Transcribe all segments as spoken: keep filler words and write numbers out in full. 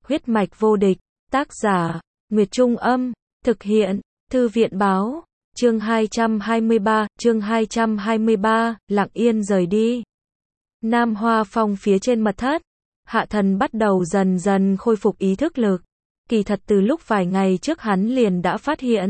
Huyết mạch vô địch, tác giả, Nguyệt Trung Âm, thực hiện, Thư viện Báo, chương hai trăm hai mươi ba, chương hai trăm hai mươi ba, lặng yên rời đi. Nam Hoa Phong phía trên mật thất, Hạ Thần bắt đầu dần dần khôi phục ý thức lực. Kỳ thật từ lúc vài ngày trước hắn liền đã phát hiện.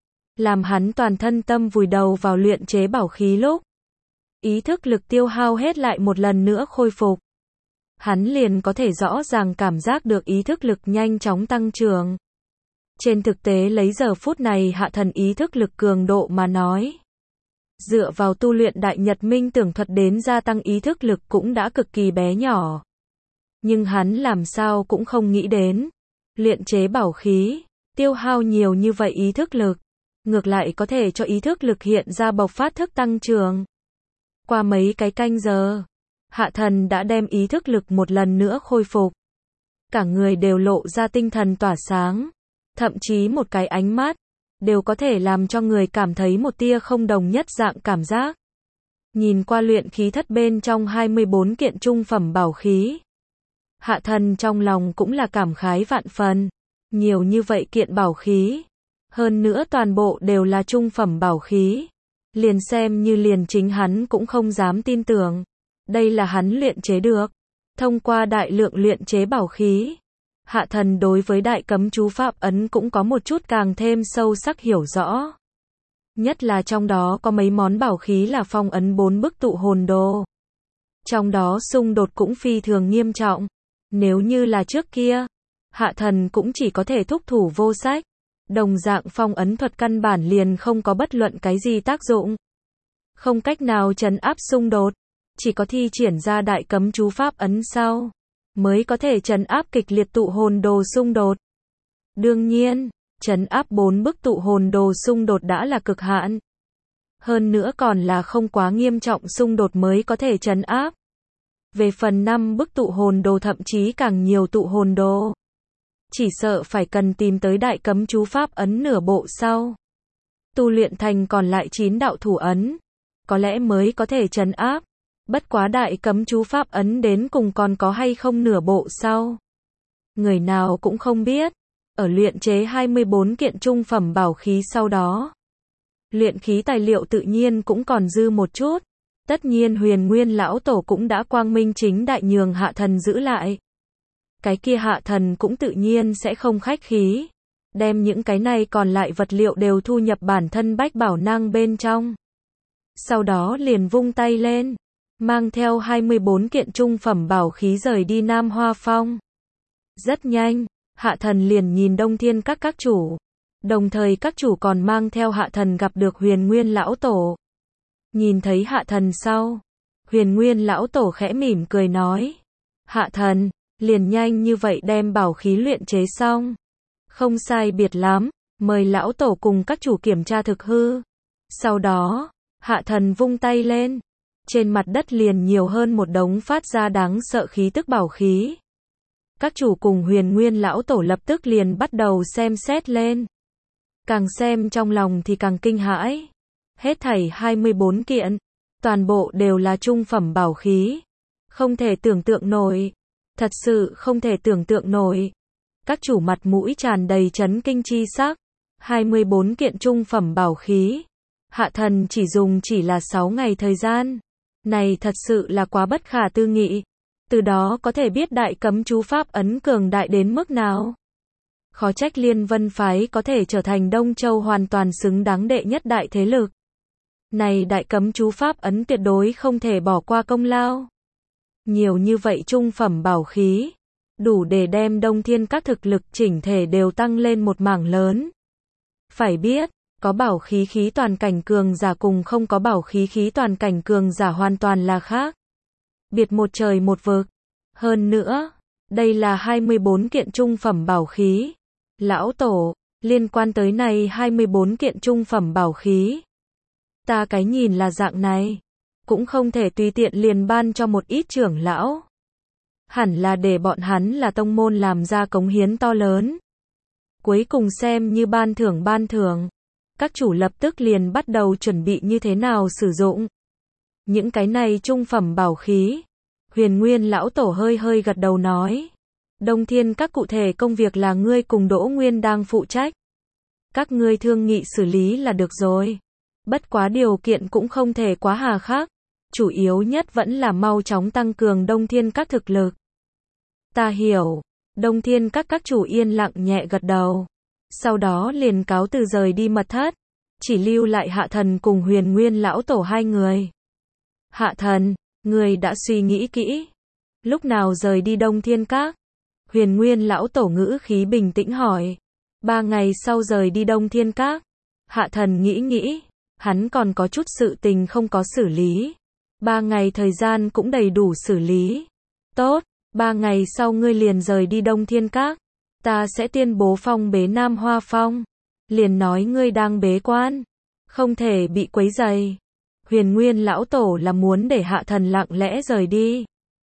Làm hắn toàn thân tâm vùi đầu vào luyện chế bảo khí lúc. Ý thức lực tiêu hao hết lại một lần nữa khôi phục. Hắn liền có thể rõ ràng cảm giác được ý thức lực nhanh chóng tăng trưởng. Trên thực tế lấy giờ phút này Hạ Thần ý thức lực cường độ mà nói. Dựa vào tu luyện Đại Nhật Minh Tưởng thuật đến gia tăng ý thức lực cũng đã cực kỳ bé nhỏ. Nhưng hắn làm sao cũng không nghĩ đến. Luyện chế bảo khí, tiêu hao nhiều như vậy ý thức lực. Ngược lại có thể cho ý thức lực hiện ra bộc phát thức tăng trưởng. Qua mấy cái canh giờ, Hạ Thần đã đem ý thức lực một lần nữa khôi phục. Cả người đều lộ ra tinh thần tỏa sáng. Thậm chí một cái ánh mắt, đều có thể làm cho người cảm thấy một tia không đồng nhất dạng cảm giác. Nhìn qua luyện khí thất bên trong hai mươi bốn kiện trung phẩm bảo khí. Hạ Thần trong lòng cũng là cảm khái vạn phần. Nhiều như vậy kiện bảo khí. Hơn nữa toàn bộ đều là trung phẩm bảo khí. Liền xem như liền chính hắn cũng không dám tin tưởng. Đây là hắn luyện chế được. Thông qua đại lượng luyện chế bảo khí. Hạ Thần đối với đại cấm chú pháp ấn cũng có một chút càng thêm sâu sắc hiểu rõ. Nhất là trong đó có mấy món bảo khí là phong ấn bốn bức tụ hồn đồ. Trong đó xung đột cũng phi thường nghiêm trọng. Nếu như là trước kia, Hạ Thần cũng chỉ có thể thúc thủ vô sách. Đồng dạng phong ấn thuật căn bản liền không có bất luận cái gì tác dụng. Không cách nào trấn áp xung đột. Chỉ có thi triển ra đại cấm chú pháp ấn sau. Mới có thể trấn áp kịch liệt tụ hồn đồ xung đột. Đương nhiên, trấn áp bốn bức tụ hồn đồ xung đột đã là cực hạn. Hơn nữa còn là không quá nghiêm trọng xung đột mới có thể trấn áp. Về phần năm bức tụ hồn đồ thậm chí càng nhiều tụ hồn đồ. Chỉ sợ phải cần tìm tới đại cấm chú pháp ấn nửa bộ sau. Tu luyện thành còn lại chín đạo thủ ấn. Có lẽ mới có thể trấn áp. Bất quá đại cấm chú pháp ấn đến cùng còn có hay không nửa bộ sau. Người nào cũng không biết. Ở luyện chế hai mươi bốn kiện trung phẩm bảo khí sau đó. Luyện khí tài liệu tự nhiên cũng còn dư một chút. Tất nhiên Huyền Nguyên lão tổ cũng đã quang minh chính đại nhường Hạ Thần giữ lại. Cái kia Hạ Thần cũng tự nhiên sẽ không khách khí. Đem những cái này còn lại vật liệu đều thu nhập bản thân bách bảo năng bên trong. Sau đó liền vung tay lên. Mang theo hai mươi bốn kiện trung phẩm bảo khí rời đi Nam Hoa Phong. Rất nhanh, Hạ Thần liền nhìn Đông Thiên các các chủ. Đồng thời các chủ còn mang theo Hạ Thần gặp được Huyền Nguyên lão tổ. Nhìn thấy Hạ Thần sau, Huyền Nguyên lão tổ khẽ mỉm cười nói. Hạ Thần, liền nhanh như vậy đem bảo khí luyện chế xong. Không sai biệt lắm, mời lão tổ cùng các chủ kiểm tra thực hư. Sau đó, Hạ Thần vung tay lên. Trên mặt đất liền nhiều hơn một đống phát ra đáng sợ khí tức bảo khí. Các chủ cùng Huyền Nguyên lão tổ lập tức liền bắt đầu xem xét lên. Càng xem trong lòng thì càng kinh hãi. Hết thảy hai mươi bốn kiện. Toàn bộ đều là trung phẩm bảo khí. Không thể tưởng tượng nổi. Thật sự không thể tưởng tượng nổi. Các chủ mặt mũi tràn đầy chấn kinh chi sắc. hai mươi bốn kiện trung phẩm bảo khí. Hạ Thần chỉ dùng chỉ là sáu ngày thời gian. Này thật sự là quá bất khả tư nghị. Từ đó có thể biết đại cấm chú pháp ấn cường đại đến mức nào. Khó trách Liên Vân Phái có thể trở thành Đông Châu hoàn toàn xứng đáng đệ nhất đại thế lực. Này đại cấm chú pháp ấn tuyệt đối không thể bỏ qua công lao. Nhiều như vậy trung phẩm bảo khí. Đủ để đem Đông Thiên các thực lực chỉnh thể đều tăng lên một mảng lớn. Phải biết. Có bảo khí khí toàn cảnh cường giả cùng không có bảo khí khí toàn cảnh cường giả hoàn toàn là khác. Biệt một trời một vực. Hơn nữa, đây là hai mươi bốn kiện trung phẩm bảo khí. Lão tổ, liên quan tới này hai mươi bốn kiện trung phẩm bảo khí. Ta cái nhìn là dạng này. Cũng không thể tùy tiện liền ban cho một ít trưởng lão. Hẳn là để bọn hắn là tông môn làm ra cống hiến to lớn. Cuối cùng xem như ban thưởng ban thưởng. Các chủ lập tức liền bắt đầu chuẩn bị như thế nào sử dụng. Những cái này trung phẩm bảo khí. Huyền Nguyên lão tổ hơi hơi gật đầu nói. Đông Thiên Các cụ thể công việc là ngươi cùng Đỗ Nguyên đang phụ trách. Các ngươi thương nghị xử lý là được rồi. Bất quá điều kiện cũng không thể quá hà khắc. Chủ yếu nhất vẫn là mau chóng tăng cường Đông Thiên Các thực lực. Ta hiểu. Đông Thiên Các các chủ yên lặng nhẹ gật đầu. Sau đó liền cáo từ rời đi mật thất. Chỉ lưu lại Hạ Thần cùng Huyền Nguyên lão tổ hai người. Hạ Thần, người đã suy nghĩ kỹ. Lúc nào rời đi Đông Thiên Các? Huyền Nguyên lão tổ ngữ khí bình tĩnh hỏi. Ba ngày sau rời đi Đông Thiên Các. Hạ Thần nghĩ nghĩ. Hắn còn có chút sự tình không có xử lý. Ba ngày thời gian cũng đầy đủ xử lý. Tốt, ba ngày sau ngươi liền rời đi Đông Thiên Các. Ta sẽ tuyên bố phong bế Nam Hoa Phong. Liền nói ngươi đang bế quan. Không thể bị quấy rầy. Huyền Nguyên lão tổ là muốn để Hạ Thần lặng lẽ rời đi.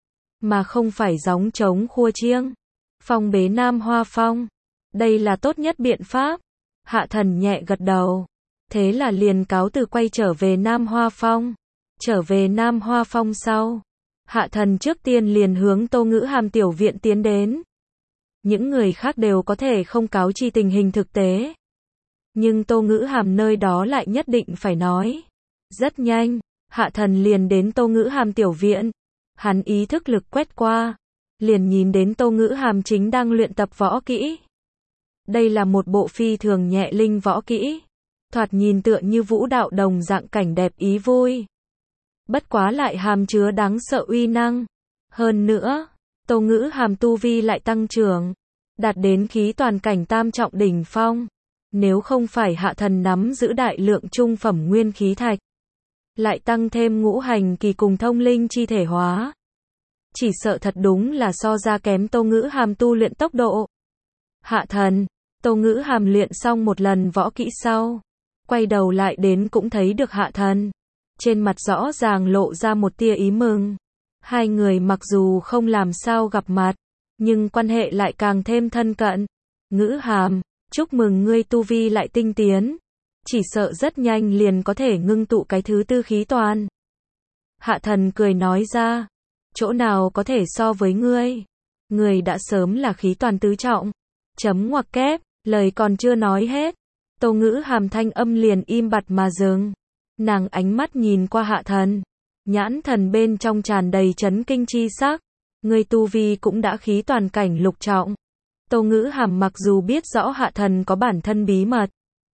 Mà không phải gióng trống khua chiêng. Phong bế Nam Hoa Phong. Đây là tốt nhất biện pháp. Hạ Thần nhẹ gật đầu. Thế là liền cáo từ quay trở về Nam Hoa Phong. Trở về Nam Hoa Phong sau. Hạ Thần trước tiên liền hướng Tô Ngữ Hàm tiểu viện tiến đến. Những người khác đều có thể không cáo chi tình hình thực tế. Nhưng Tô Ngữ Hàm nơi đó lại nhất định phải nói. Rất nhanh, Hạ Thần liền đến Tô Ngữ Hàm tiểu viện. Hắn ý thức lực quét qua. Liền nhìn đến Tô Ngữ Hàm chính đang luyện tập võ kỹ. Đây là một bộ phi thường nhẹ linh võ kỹ. Thoạt nhìn tựa như vũ đạo đồng dạng cảnh đẹp ý vui. Bất quá lại hàm chứa đáng sợ uy năng. Hơn nữa, Tô Ngữ Hàm tu vi lại tăng trưởng. Đạt đến khí toàn cảnh tam trọng đỉnh phong. Nếu không phải Hạ Thần nắm giữ đại lượng trung phẩm nguyên khí thạch. Lại tăng thêm ngũ hành kỳ cùng thông linh chi thể hóa. Chỉ sợ thật đúng là so ra kém Tô Ngữ Hàm tu luyện tốc độ. Hạ Thần, Tô Ngữ Hàm luyện xong một lần võ kỹ sau. Quay đầu lại đến cũng thấy được Hạ Thần. Trên mặt rõ ràng lộ ra một tia ý mừng. Hai người mặc dù không làm sao gặp mặt. Nhưng quan hệ lại càng thêm thân cận. Ngữ Hàm, chúc mừng ngươi tu vi lại tinh tiến. Chỉ sợ rất nhanh liền có thể ngưng tụ cái thứ tư khí toàn. Hạ Thần cười nói ra. Chỗ nào có thể so với ngươi. Ngươi đã sớm là khí toàn tứ trọng. Chấm ngoặc kép, lời còn chưa nói hết. Tô Ngữ Hàm thanh âm liền im bặt mà dừng. Nàng ánh mắt nhìn qua Hạ Thần. Nhãn thần bên trong tràn đầy chấn kinh chi sắc. Ngươi tu vi cũng đã khí toàn cảnh lục trọng. Tô Ngữ Hàm mặc dù biết rõ Hạ Thần có bản thân bí mật.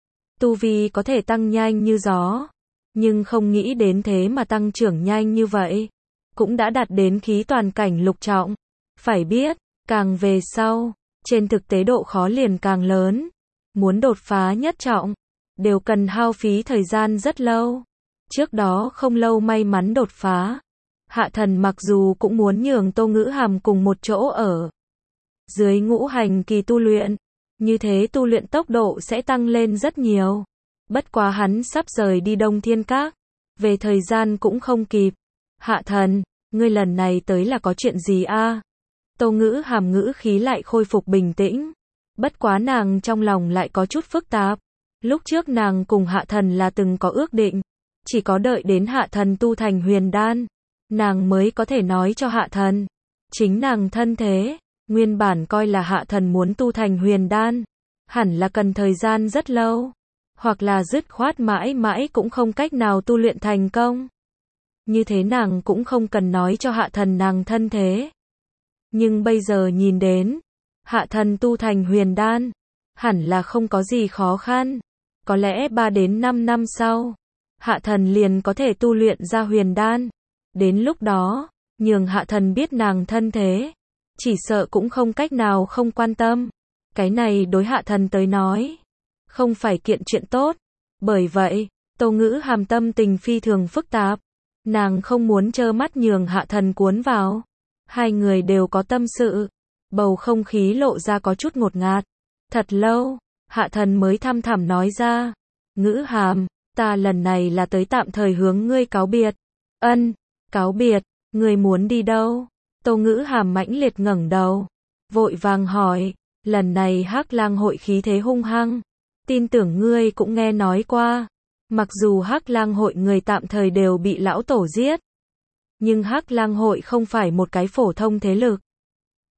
Tu vi có thể tăng nhanh như gió. Nhưng không nghĩ đến thế mà tăng trưởng nhanh như vậy. Cũng đã đạt đến khí toàn cảnh lục trọng. Phải biết, càng về sau, trên thực tế độ khó liền càng lớn. Muốn đột phá nhất trọng, đều cần hao phí thời gian rất lâu. Trước đó không lâu may mắn đột phá. Hạ Thần mặc dù cũng muốn nhường Tô Ngữ Hàm cùng một chỗ ở. Dưới ngũ hành kỳ tu luyện. Như thế tu luyện tốc độ sẽ tăng lên rất nhiều. Bất quá hắn sắp rời đi Đông Thiên Các. Về thời gian cũng không kịp. Hạ Thần, ngươi lần này tới là có chuyện gì a? Tô Ngữ Hàm ngữ khí lại khôi phục bình tĩnh. Bất quá nàng trong lòng lại có chút phức tạp. Lúc trước nàng cùng Hạ Thần là từng có ước định. Chỉ có đợi đến Hạ Thần tu thành huyền đan. Nàng mới có thể nói cho Hạ Thần. Chính nàng thân thế. Nguyên bản coi là Hạ Thần muốn tu thành huyền đan. Hẳn là cần thời gian rất lâu. Hoặc là dứt khoát mãi mãi cũng không cách nào tu luyện thành công. Như thế nàng cũng không cần nói cho Hạ Thần nàng thân thế. Nhưng bây giờ nhìn đến. Hạ Thần tu thành huyền đan. Hẳn là không có gì khó khăn. Có lẽ ba đến năm năm sau. Hạ Thần liền có thể tu luyện ra huyền đan. Đến lúc đó, nhường Hạ Thần biết nàng thân thế. Chỉ sợ cũng không cách nào không quan tâm. Cái này đối Hạ Thần tới nói. Không phải kiện chuyện tốt. Bởi vậy, Tô Ngữ Hàm tâm tình phi thường phức tạp. Nàng không muốn trơ mắt nhường Hạ Thần cuốn vào. Hai người đều có tâm sự. Bầu không khí lộ ra có chút ngột ngạt. Thật lâu, Hạ Thần mới thăm thẳm nói ra. Ngữ Hàm, ta lần này là tới tạm thời hướng ngươi cáo biệt. Ân, cáo biệt, ngươi muốn đi đâu? Tô Ngữ Hàm mãnh liệt ngẩng đầu. Vội vàng hỏi, lần này Hắc Lang hội khí thế hung hăng. Tin tưởng ngươi cũng nghe nói qua. Mặc dù Hắc Lang hội người tạm thời đều bị lão tổ giết. Nhưng Hắc Lang hội không phải một cái phổ thông thế lực.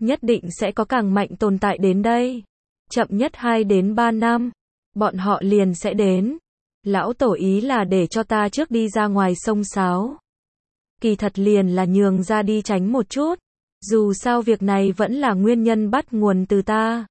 nhất định sẽ có càng mạnh tồn tại đến đây. Chậm nhất hai đến ba năm, bọn họ liền sẽ đến. Lão tổ ý là để cho ta trước đi ra ngoài sông sáo. Kỳ thật liền là nhường ra đi tránh một chút. Dù sao việc này vẫn là nguyên nhân bắt nguồn từ ta.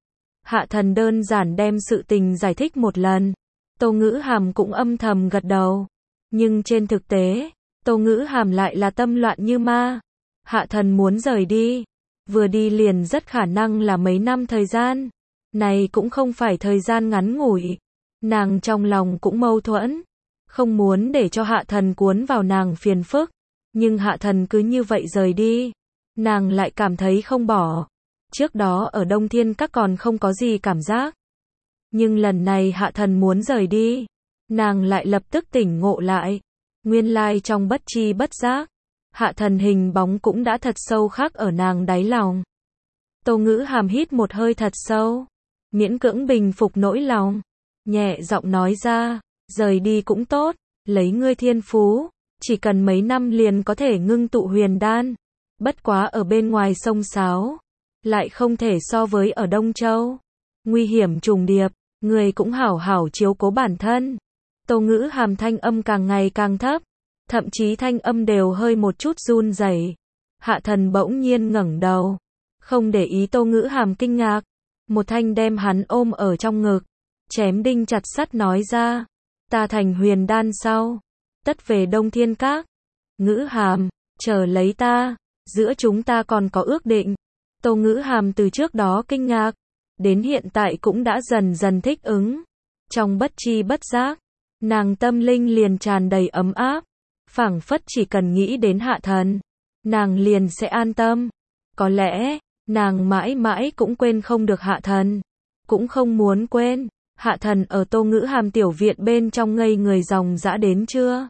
Hạ thần đơn giản đem sự tình giải thích một lần. Tô Ngữ Hàm cũng âm thầm gật đầu. Nhưng trên thực tế, Tô Ngữ Hàm lại là tâm loạn như ma. Hạ thần muốn rời đi. Vừa đi liền rất khả năng là mấy năm thời gian. Này cũng không phải thời gian ngắn ngủi. Nàng trong lòng cũng mâu thuẫn. Không muốn để cho hạ thần cuốn vào nàng phiền phức. Nhưng hạ thần cứ như vậy rời đi. Nàng lại cảm thấy không bỏ. Trước đó ở Đông Thiên Các còn không có gì cảm giác. Nhưng lần này hạ thần muốn rời đi. Nàng lại lập tức tỉnh ngộ lại. Nguyên lai trong bất chi bất giác. Hạ thần hình bóng cũng đã thật sâu khắc ở nàng đáy lòng. Tô Ngữ Hàm hít một hơi thật sâu. Miễn cưỡng bình phục nỗi lòng. Nhẹ giọng nói ra. Rời đi cũng tốt. Lấy ngươi thiên phú. Chỉ cần mấy năm liền có thể ngưng tụ huyền đan. Bất quá ở bên ngoài sông sáo. Lại không thể so với ở Đông Châu. Nguy hiểm trùng điệp. Người cũng hảo hảo chiếu cố bản thân. Tô Ngữ Hàm thanh âm càng ngày càng thấp. Thậm chí thanh âm đều hơi một chút run rẩy. Hạ thần bỗng nhiên ngẩng đầu. Không để ý Tô Ngữ Hàm kinh ngạc. Một thanh đem hắn ôm ở trong ngực. Chém đinh chặt sắt nói ra. Ta thành huyền đan sau. Tất về Đông Thiên Các. Ngữ Hàm, chờ lấy ta. Giữa chúng ta còn có ước định. Tô Ngữ Hàm từ trước đó kinh ngạc. Đến hiện tại cũng đã dần dần thích ứng. Trong bất chi bất giác. Nàng tâm linh liền tràn đầy ấm áp. Phảng phất chỉ cần nghĩ đến hạ thần. Nàng liền sẽ an tâm. Có lẽ, nàng mãi mãi cũng quên không được hạ thần. Cũng không muốn quên. Hạ thần ở Tô Ngữ Hàm tiểu viện bên trong ngây người dòng dã đến chưa.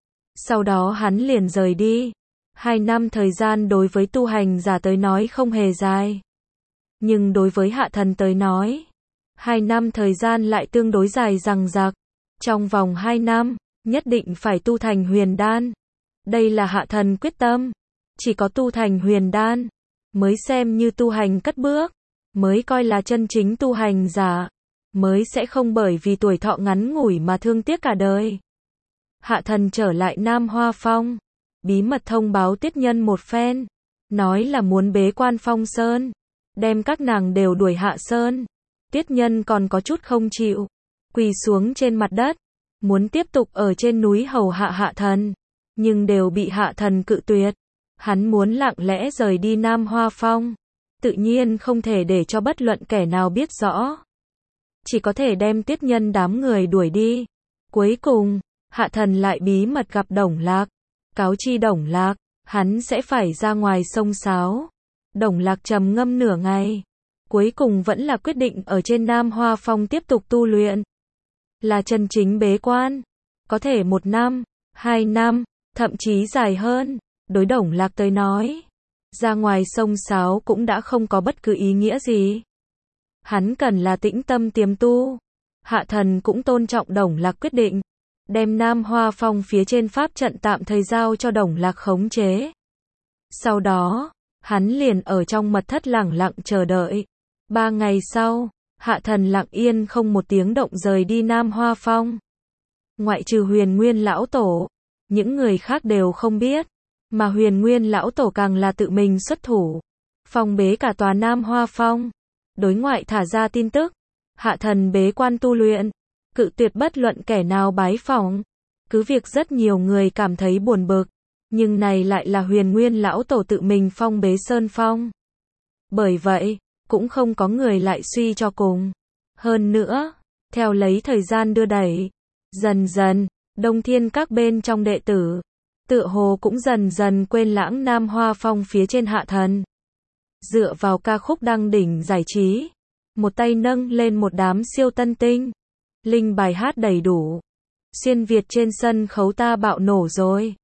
Sau đó hắn liền rời đi. Hai năm thời gian đối với tu hành giả tới nói không hề dài. Nhưng đối với hạ thần tới nói, hai năm thời gian lại tương đối dài dằng dặc. Trong vòng hai năm, nhất định phải tu thành huyền đan. Đây là hạ thần quyết tâm. Chỉ có tu thành huyền đan, mới xem như tu hành cất bước. Mới coi là chân chính tu hành giả. Mới sẽ không bởi vì tuổi thọ ngắn ngủi mà thương tiếc cả đời. Hạ thần trở lại Nam Hoa Phong. Bí mật thông báo Tiết Nhân một phen. Nói là muốn bế quan Phong Sơn. Đem các nàng đều đuổi hạ sơn. Tiết Nhân còn có chút không chịu. Quỳ xuống trên mặt đất. Muốn tiếp tục ở trên núi hầu hạ hạ thần. Nhưng đều bị hạ thần cự tuyệt. Hắn muốn lặng lẽ rời đi Nam Hoa Phong. Tự nhiên không thể để cho bất luận kẻ nào biết rõ. Chỉ có thể đem Tiết Nhân đám người đuổi đi. Cuối cùng, hạ thần lại bí mật gặp Đồng Lạc. Cáo chi Đồng Lạc, hắn sẽ phải ra ngoài sông sáo. Đồng Lạc trầm ngâm nửa ngày. Cuối cùng vẫn là quyết định ở trên Nam Hoa Phong tiếp tục tu luyện. Là chân chính bế quan. Có thể một năm, hai năm, thậm chí dài hơn. Đối Đồng Lạc tới nói, ra ngoài sông sáo cũng đã không có bất cứ ý nghĩa gì. Hắn cần là tĩnh tâm tiềm tu. Hạ thần cũng tôn trọng Đồng Lạc quyết định. Đem Nam Hoa Phong phía trên pháp trận tạm thời giao cho Đồng Lạc khống chế. Sau đó, hắn liền ở trong mật thất lẳng lặng chờ đợi. Ba ngày sau, hạ thần lặng yên không một tiếng động rời đi Nam Hoa Phong. Ngoại trừ Huyền Nguyên lão tổ, những người khác đều không biết. Mà Huyền Nguyên lão tổ càng là tự mình xuất thủ. Phong bế cả tòa Nam Hoa Phong. Đối ngoại thả ra tin tức. Hạ thần bế quan tu luyện. Cự tuyệt bất luận kẻ nào bái phỏng. Cứ việc rất nhiều người cảm thấy buồn bực. Nhưng này lại là Huyền Nguyên lão tổ tự mình phong bế sơn phong. Bởi vậy, cũng không có người lại suy cho cùng. Hơn nữa, theo lấy thời gian đưa đẩy. Dần dần, Đông Thiên Các bên trong đệ tử. Tựa hồ cũng dần dần quên lãng Nam Hoa Phong phía trên hạ thần. Dựa vào ca khúc đăng đỉnh giải trí. Một tay nâng lên một đám siêu tân tinh. Linh bài hát đầy đủ. Xuyên Việt trên sân khấu ta bạo nổ rồi.